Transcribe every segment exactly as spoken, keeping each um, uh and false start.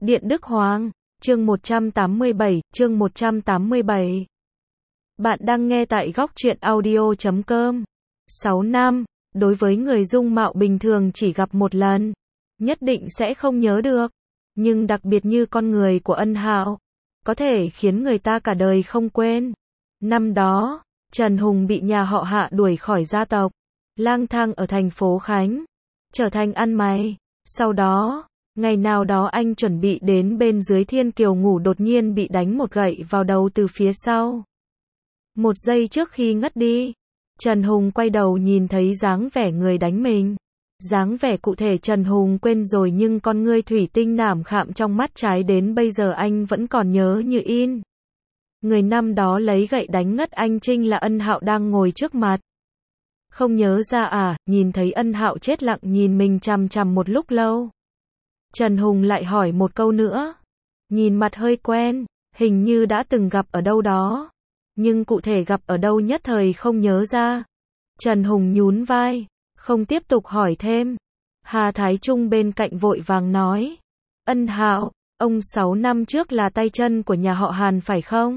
Điện Đức Hoàng, chương một trăm tám mươi bảy, chương một trăm tám mươi bảy. Bạn đang nghe tại góc truyện audio chấm com. sáu năm, đối với người dung mạo bình thường chỉ gặp một lần, nhất định sẽ không nhớ được. Nhưng đặc biệt như con người của Ân Hạo, có thể khiến người ta cả đời không quên. Năm đó, Trần Hùng bị nhà họ Hạ đuổi khỏi gia tộc, lang thang ở thành phố Khánh, trở thành ăn mày. Sau đó, ngày nào đó anh chuẩn bị đến bên dưới Thiên Kiều ngủ đột nhiên bị đánh một gậy vào đầu từ phía sau. Một giây trước khi ngất đi, Trần Hùng quay đầu nhìn thấy dáng vẻ người đánh mình. Dáng vẻ cụ thể Trần Hùng quên rồi nhưng con ngươi thủy tinh nảm khạm trong mắt trái đến bây giờ anh vẫn còn nhớ như in. Người năm đó lấy gậy đánh ngất anh Trinh là Ân Hạo đang ngồi trước mặt. Không nhớ ra à? Nhìn thấy Ân Hạo chết lặng nhìn mình chằm chằm một lúc lâu, Trần Hùng lại hỏi một câu nữa. Nhìn mặt hơi quen, hình như đã từng gặp ở đâu đó, nhưng cụ thể gặp ở đâu nhất thời không nhớ ra. Trần Hùng nhún vai, không tiếp tục hỏi thêm. Hà Thái Trung bên cạnh vội vàng nói, Ân Hạo, ông sáu năm trước là tay chân của nhà họ Hàn phải không?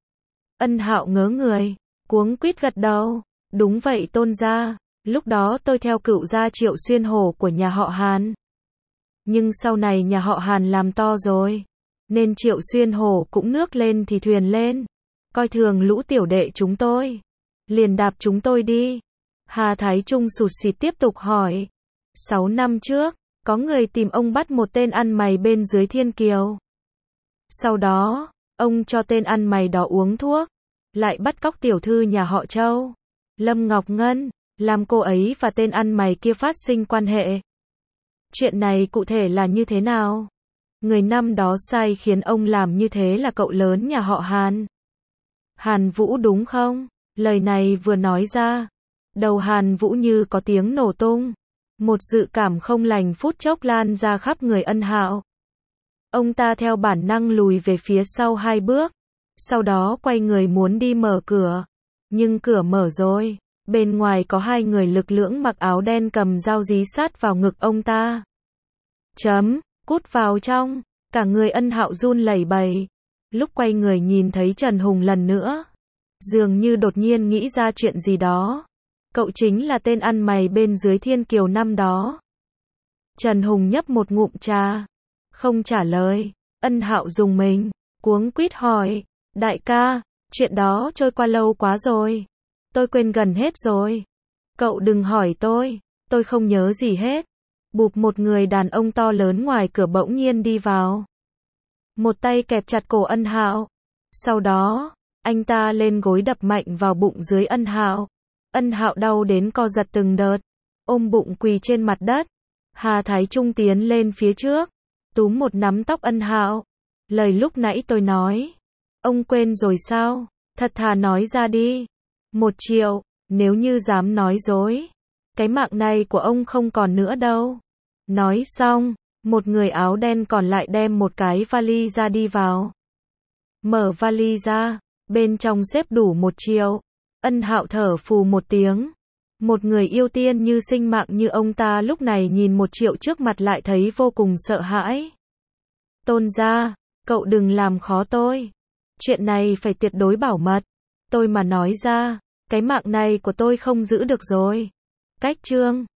Ân Hạo ngớ người, cuống quýt gật đầu, đúng vậy Tôn gia, lúc đó tôi theo cựu gia Triệu Xuyên Hổ của nhà họ Hàn. Nhưng sau này nhà họ Hàn làm to rồi, nên Triệu Xuyên Hổ cũng nước lên thì thuyền lên, coi thường lũ tiểu đệ chúng tôi, liền đạp chúng tôi đi. Hà Thái Trung sụt sịt tiếp tục hỏi, sáu năm trước, có người tìm ông bắt một tên ăn mày bên dưới Thiên Kiều. Sau đó, ông cho tên ăn mày đó uống thuốc, lại bắt cóc tiểu thư nhà họ Châu, Lâm Ngọc Ngân, làm cô ấy và tên ăn mày kia phát sinh quan hệ. Chuyện này cụ thể là như thế nào? Người năm đó sai khiến ông làm như thế là cậu lớn nhà họ Hàn. Hàn Vũ đúng không? Lời này vừa nói ra, đầu Hàn Vũ như có tiếng nổ tung. Một dự cảm không lành phút chốc lan ra khắp người Ân Hạo. Ông ta theo bản năng lùi về phía sau hai bước, sau đó quay người muốn đi mở cửa. Nhưng cửa mở rồi, bên ngoài có hai người lực lưỡng mặc áo đen cầm dao dí sát vào ngực ông ta. Chấm, cút vào trong, cả người Ân Hạo run lẩy bẩy. Lúc quay người nhìn thấy Trần Hùng lần nữa, dường như đột nhiên nghĩ ra chuyện gì đó. Cậu chính là tên ăn mày bên dưới Thiên Kiều năm đó. Trần Hùng nhấp một ngụm trà, không trả lời. Ân Hạo rùng mình, cuống quýt hỏi, đại ca, chuyện đó trôi qua lâu quá rồi, tôi quên gần hết rồi. Cậu đừng hỏi tôi, tôi không nhớ gì hết. Bụp, một người đàn ông to lớn ngoài cửa bỗng nhiên đi vào. Một tay kẹp chặt cổ Ân Hạo. Sau đó, anh ta lên gối đập mạnh vào bụng dưới Ân Hạo. Ân Hạo đau đến co giật từng đợt, ôm bụng quỳ trên mặt đất. Hà Thái Trung tiến lên phía trước, túm một nắm tóc Ân Hạo. Lời lúc nãy tôi nói, ông quên rồi sao? Thật thà nói ra đi. Một triệu, nếu như dám nói dối, cái mạng này của ông không còn nữa đâu. Nói xong, một người áo đen còn lại đem một cái vali ra đi vào. Mở vali ra, bên trong xếp đủ một triệu. Ân Hạo thở phù một tiếng. Một người yêu tiên như sinh mạng như ông ta lúc này nhìn một triệu trước mặt lại thấy vô cùng sợ hãi. Tôn gia, cậu đừng làm khó tôi. Chuyện này phải tuyệt đối bảo mật. Tôi mà nói ra, cái mạng này của tôi không giữ được rồi. Cách chương